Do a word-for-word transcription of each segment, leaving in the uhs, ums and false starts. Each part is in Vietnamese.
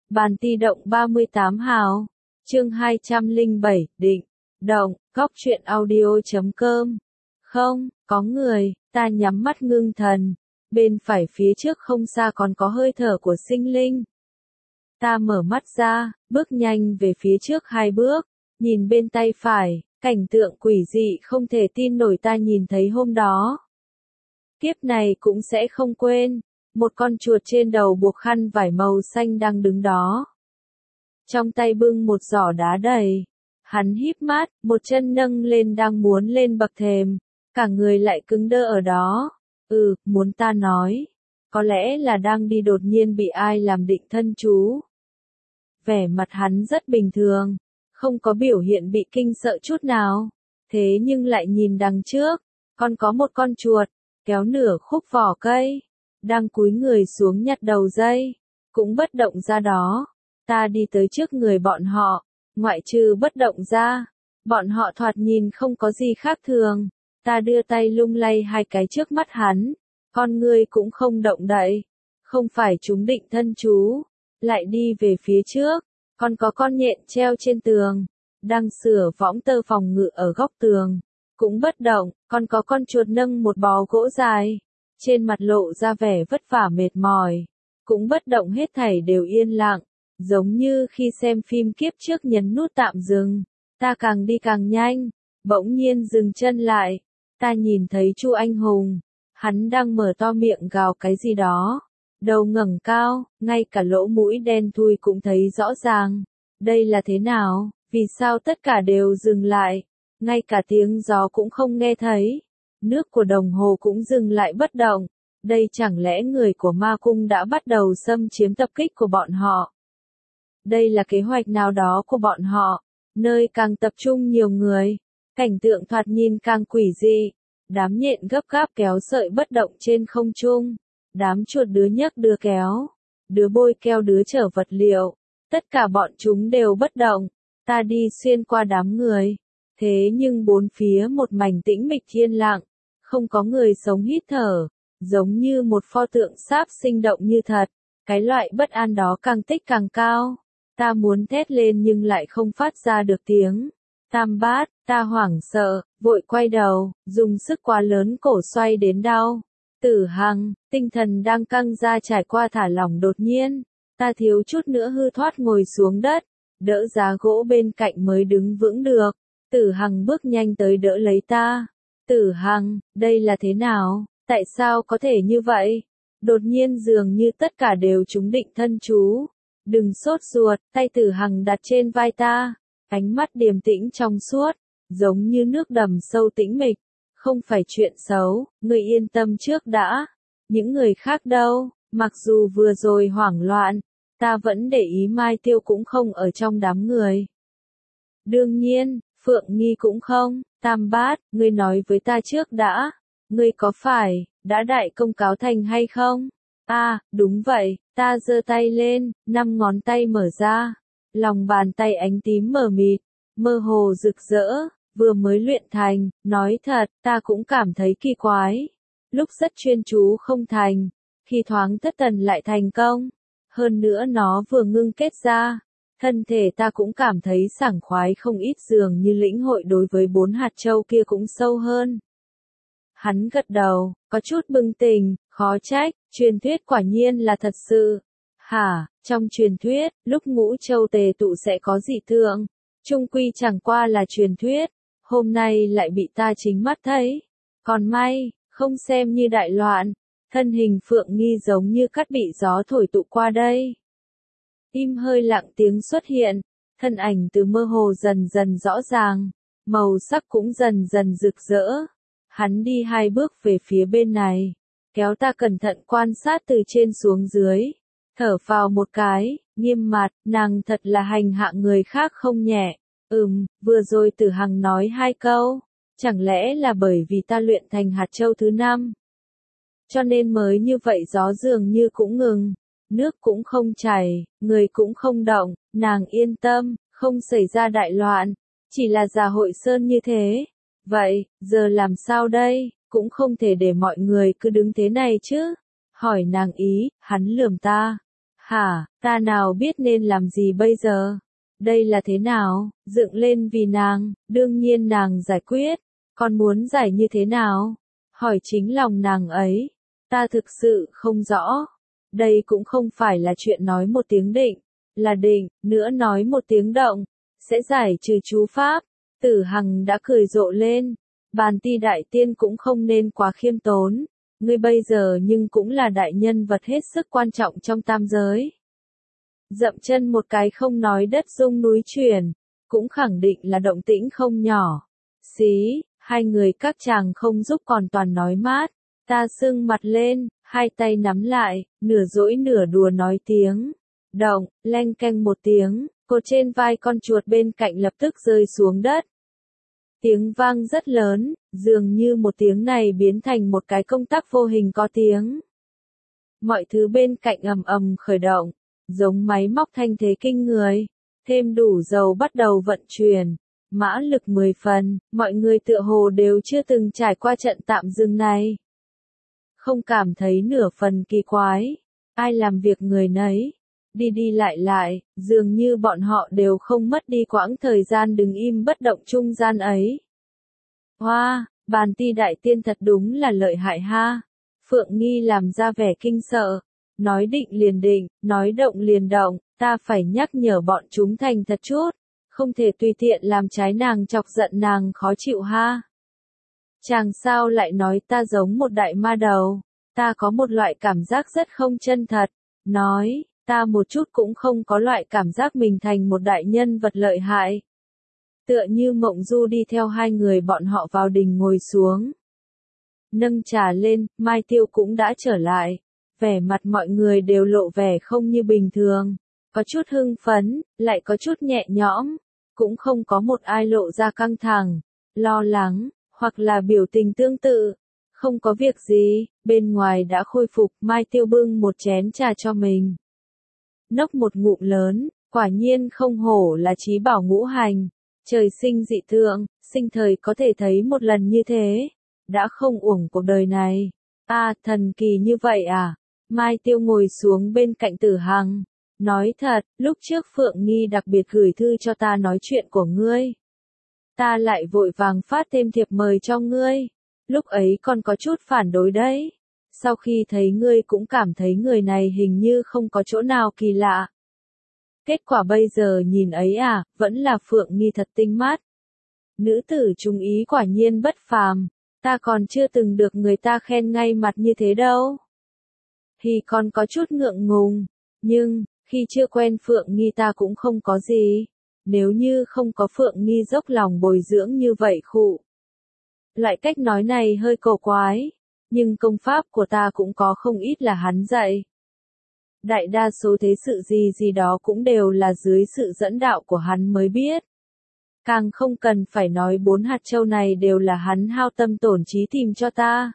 Bàn ti động ba mươi tám hào. Chương hai trăm lẻ bảy, định. Động, góc truyện audio chấm com. Không, có người, ta nhắm mắt ngưng thần. Bên phải phía trước không xa còn có hơi thở của sinh linh. Ta mở mắt ra, bước nhanh về phía trước hai bước, nhìn bên tay phải, cảnh tượng quỷ dị không thể tin nổi ta nhìn thấy hôm đó. Kiếp này cũng sẽ không quên, một con chuột trên đầu buộc khăn vải màu xanh đang đứng đó. Trong tay bưng một giỏ đá đầy. Hắn híp mắt, một chân nâng lên đang muốn lên bậc thềm, cả người lại cứng đơ ở đó. Ừ, muốn ta nói, có lẽ là đang đi đột nhiên bị ai làm định thân chú. Vẻ mặt hắn rất bình thường, không có biểu hiện bị kinh sợ chút nào. Thế nhưng lại nhìn đằng trước, còn có một con chuột, kéo nửa khúc vỏ cây, đang cúi người xuống nhặt đầu dây, cũng bất động ra đó. Ta đi tới trước người bọn họ, ngoại trừ bất động ra, bọn họ thoạt nhìn không có gì khác thường. Ta đưa tay lung lay hai cái trước mắt hắn, con người cũng không động đậy, không phải chúng định thân chú, lại đi về phía trước, còn có con nhện treo trên tường, đang sửa võng tơ phòng ngự ở góc tường, cũng bất động, còn có con chuột nâng một bó gỗ dài, trên mặt lộ ra vẻ vất vả mệt mỏi, cũng bất động, hết thảy đều yên lặng, giống như khi xem phim kiếp trước nhấn nút tạm dừng. Ta càng đi càng nhanh, bỗng nhiên dừng chân lại, ta nhìn thấy Chu Anh Hùng, hắn đang mở to miệng gào cái gì đó, đầu ngẩng cao, ngay cả lỗ mũi đen thui cũng thấy rõ ràng. Đây là thế nào, vì sao tất cả đều dừng lại, ngay cả tiếng gió cũng không nghe thấy, nước của đồng hồ cũng dừng lại bất động, đây chẳng lẽ người của ma cung đã bắt đầu xâm chiếm tập kích của bọn họ? Đây là kế hoạch nào đó của bọn họ, nơi càng tập trung nhiều người, cảnh tượng thoạt nhìn càng quỷ dị, đám nhện gấp gáp kéo sợi bất động trên không trung, đám chuột đứa nhấc đứa kéo, đứa bôi keo đứa chở vật liệu, tất cả bọn chúng đều bất động. Ta đi xuyên qua đám người, thế nhưng bốn phía một mảnh tĩnh mịch yên lặng, không có người sống hít thở, giống như một pho tượng sáp sinh động như thật. Cái loại bất an đó càng tích càng cao. Ta muốn thét lên nhưng lại không phát ra được tiếng. Tam bát, ta hoảng sợ, vội quay đầu, dùng sức quá lớn cổ xoay đến đau. Tử Hằng, tinh thần đang căng ra trải qua thả lỏng đột nhiên. Ta thiếu chút nữa hư thoát ngồi xuống đất, đỡ giá gỗ bên cạnh mới đứng vững được. Tử Hằng bước nhanh tới đỡ lấy ta. Tử Hằng, đây là thế nào, tại sao có thể như vậy? Đột nhiên dường như tất cả đều trúng định thân chú. Đừng sốt ruột, tay Tử Hằng đặt trên vai ta, ánh mắt điềm tĩnh trong suốt, giống như nước đầm sâu tĩnh mịch. Không phải chuyện xấu, người yên tâm trước đã. Những người khác đâu, mặc dù vừa rồi hoảng loạn, ta vẫn để ý Mai Tiêu cũng không ở trong đám người. Đương nhiên, Phượng Nghi cũng không. Tam bát, ngươi nói với ta trước đã. Ngươi có phải đã đại công cáo thành hay không? À, đúng vậy, ta giơ tay lên, năm ngón tay mở ra. Lòng bàn tay ánh tím mờ mịt, mơ hồ rực rỡ, vừa mới luyện thành, nói thật, ta cũng cảm thấy kỳ quái. Lúc rất chuyên chú không thành, khi thoáng thất thần lại thành công. Hơn nữa nó vừa ngưng kết ra, thân thể ta cũng cảm thấy sảng khoái không ít, dường như lĩnh hội đối với bốn hạt châu kia cũng sâu hơn. Hắn gật đầu, có chút bừng tỉnh, khó trách, truyền thuyết quả nhiên là thật sự. Hả, trong truyền thuyết, lúc ngũ châu tề tụ sẽ có dị tượng, chung quy chẳng qua là truyền thuyết, hôm nay lại bị ta chính mắt thấy. Còn may, không xem như đại loạn, thân hình Phượng Nghi giống như cát bị gió thổi tụ qua đây. Im hơi lặng tiếng xuất hiện, thân ảnh từ mơ hồ dần dần rõ ràng, màu sắc cũng dần dần rực rỡ. Hắn đi hai bước về phía bên này, kéo ta cẩn thận quan sát từ trên xuống dưới, thở phào một cái, nghiêm mặt, nàng thật là hành hạ người khác không nhẹ. Ừm, vừa rồi Tử Hằng nói hai câu, chẳng lẽ là bởi vì ta luyện thành hạt châu thứ năm, cho nên mới như vậy? Gió dường như cũng ngừng, nước cũng không chảy, người cũng không động, nàng yên tâm, không xảy ra đại loạn, chỉ là già hội sơn như thế. Vậy, giờ làm sao đây, cũng không thể để mọi người cứ đứng thế này chứ. Hỏi nàng ý, hắn lườm ta. Hả, ta nào biết nên làm gì bây giờ? Đây là thế nào? Dựng lên vì nàng, đương nhiên nàng giải quyết. Con muốn giải như thế nào? Hỏi chính lòng nàng ấy. Ta thực sự không rõ. Đây cũng không phải là chuyện nói một tiếng định, là định, nữa nói một tiếng động, sẽ giải trừ chú pháp. Tử Hằng đã cười rộ lên. Bàn Ti đại tiên cũng không nên quá khiêm tốn. Ngươi bây giờ nhưng cũng là đại nhân vật hết sức quan trọng trong tam giới. Dậm chân một cái không nói đất rung núi chuyển, cũng khẳng định là động tĩnh không nhỏ. Xí, hai người các chàng không giúp còn toàn nói mát. Ta sưng mặt lên, hai tay nắm lại, nửa dỗi nửa đùa nói tiếng. Động, leng keng một tiếng, cột trên vai con chuột bên cạnh lập tức rơi xuống đất. Tiếng vang rất lớn, dường như một tiếng này biến thành một cái công tắc vô hình có tiếng. Mọi thứ bên cạnh ầm ầm khởi động, giống máy móc thanh thế kinh người, thêm đủ dầu bắt đầu vận chuyển, mã lực mười phần, mọi người tựa hồ đều chưa từng trải qua trận tạm dừng này. Không cảm thấy nửa phần kỳ quái, ai làm việc người nấy, đi đi lại lại, dường như bọn họ đều không mất đi quãng thời gian đứng im bất động trung gian ấy. Hoa, wow, Bàn Ti đại tiên thật đúng là lợi hại ha. Phượng Nghi làm ra vẻ kinh sợ, nói định liền định, nói động liền động, ta phải nhắc nhở bọn chúng thành thật chút, không thể tùy tiện làm trái nàng chọc giận nàng khó chịu ha. Chàng sao lại nói ta giống một đại ma đầu, ta có một loại cảm giác rất không chân thật, nói, ta một chút cũng không có loại cảm giác mình thành một đại nhân vật lợi hại. Tựa như Mộng Du đi theo hai người bọn họ vào đình ngồi xuống. Nâng trà lên, Mai Tiêu cũng đã trở lại. Vẻ mặt mọi người đều lộ vẻ không như bình thường. Có chút hưng phấn, lại có chút nhẹ nhõm. Cũng không có một ai lộ ra căng thẳng, lo lắng, hoặc là biểu tình tương tự. Không có việc gì, bên ngoài đã khôi phục, Mai Tiêu bưng một chén trà cho mình. Nốc một ngụm lớn, quả nhiên không hổ là trí bảo ngũ hành. Trời sinh dị tượng, sinh thời có thể thấy một lần như thế. Đã không uổng cuộc đời này. À, thần kỳ như vậy à? Mai Tiêu ngồi xuống bên cạnh Tử Hằng. Nói thật, lúc trước Phượng Nghi đặc biệt gửi thư cho ta nói chuyện của ngươi. Ta lại vội vàng phát thêm thiệp mời cho ngươi. Lúc ấy còn có chút phản đối đấy. Sau khi thấy ngươi cũng cảm thấy người này hình như không có chỗ nào kỳ lạ. Kết quả bây giờ nhìn ấy à, vẫn là Phượng Nghi thật tinh mắt. Nữ tử trung ý quả nhiên bất phàm, ta còn chưa từng được người ta khen ngay mặt như thế đâu. Thì còn có chút ngượng ngùng, nhưng, khi chưa quen Phượng Nghi ta cũng không có gì. Nếu như không có Phượng Nghi dốc lòng bồi dưỡng như vậy khụ. Loại cách nói này hơi cổ quái, nhưng công pháp của ta cũng có không ít là hắn dạy. Đại đa số thế sự gì gì đó cũng đều là dưới sự dẫn đạo của hắn mới biết. Càng không cần phải nói bốn hạt châu này đều là hắn hao tâm tổn trí tìm cho ta.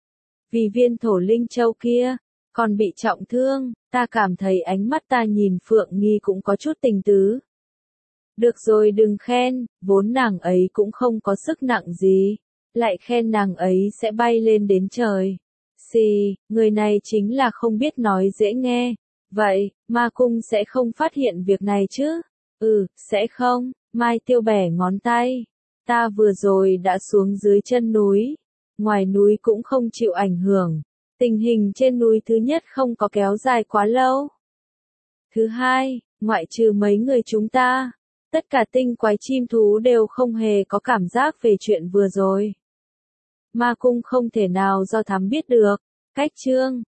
Vì viên thổ linh châu kia, còn bị trọng thương, ta cảm thấy ánh mắt ta nhìn Phượng Nghi cũng có chút tình tứ. Được rồi đừng khen, vốn nàng ấy cũng không có sức nặng gì, lại khen nàng ấy sẽ bay lên đến trời. Xì, người này chính là không biết nói dễ nghe. Vậy, ma cung sẽ không phát hiện việc này chứ? Ừ, sẽ không. Mai Tiêu bẻ ngón tay. Ta vừa rồi đã xuống dưới chân núi. Ngoài núi cũng không chịu ảnh hưởng. Tình hình trên núi thứ nhất không có kéo dài quá lâu. Thứ hai, ngoại trừ mấy người chúng ta, tất cả tinh quái chim thú đều không hề có cảm giác về chuyện vừa rồi. Ma cung không thể nào do thám biết được. Cách chương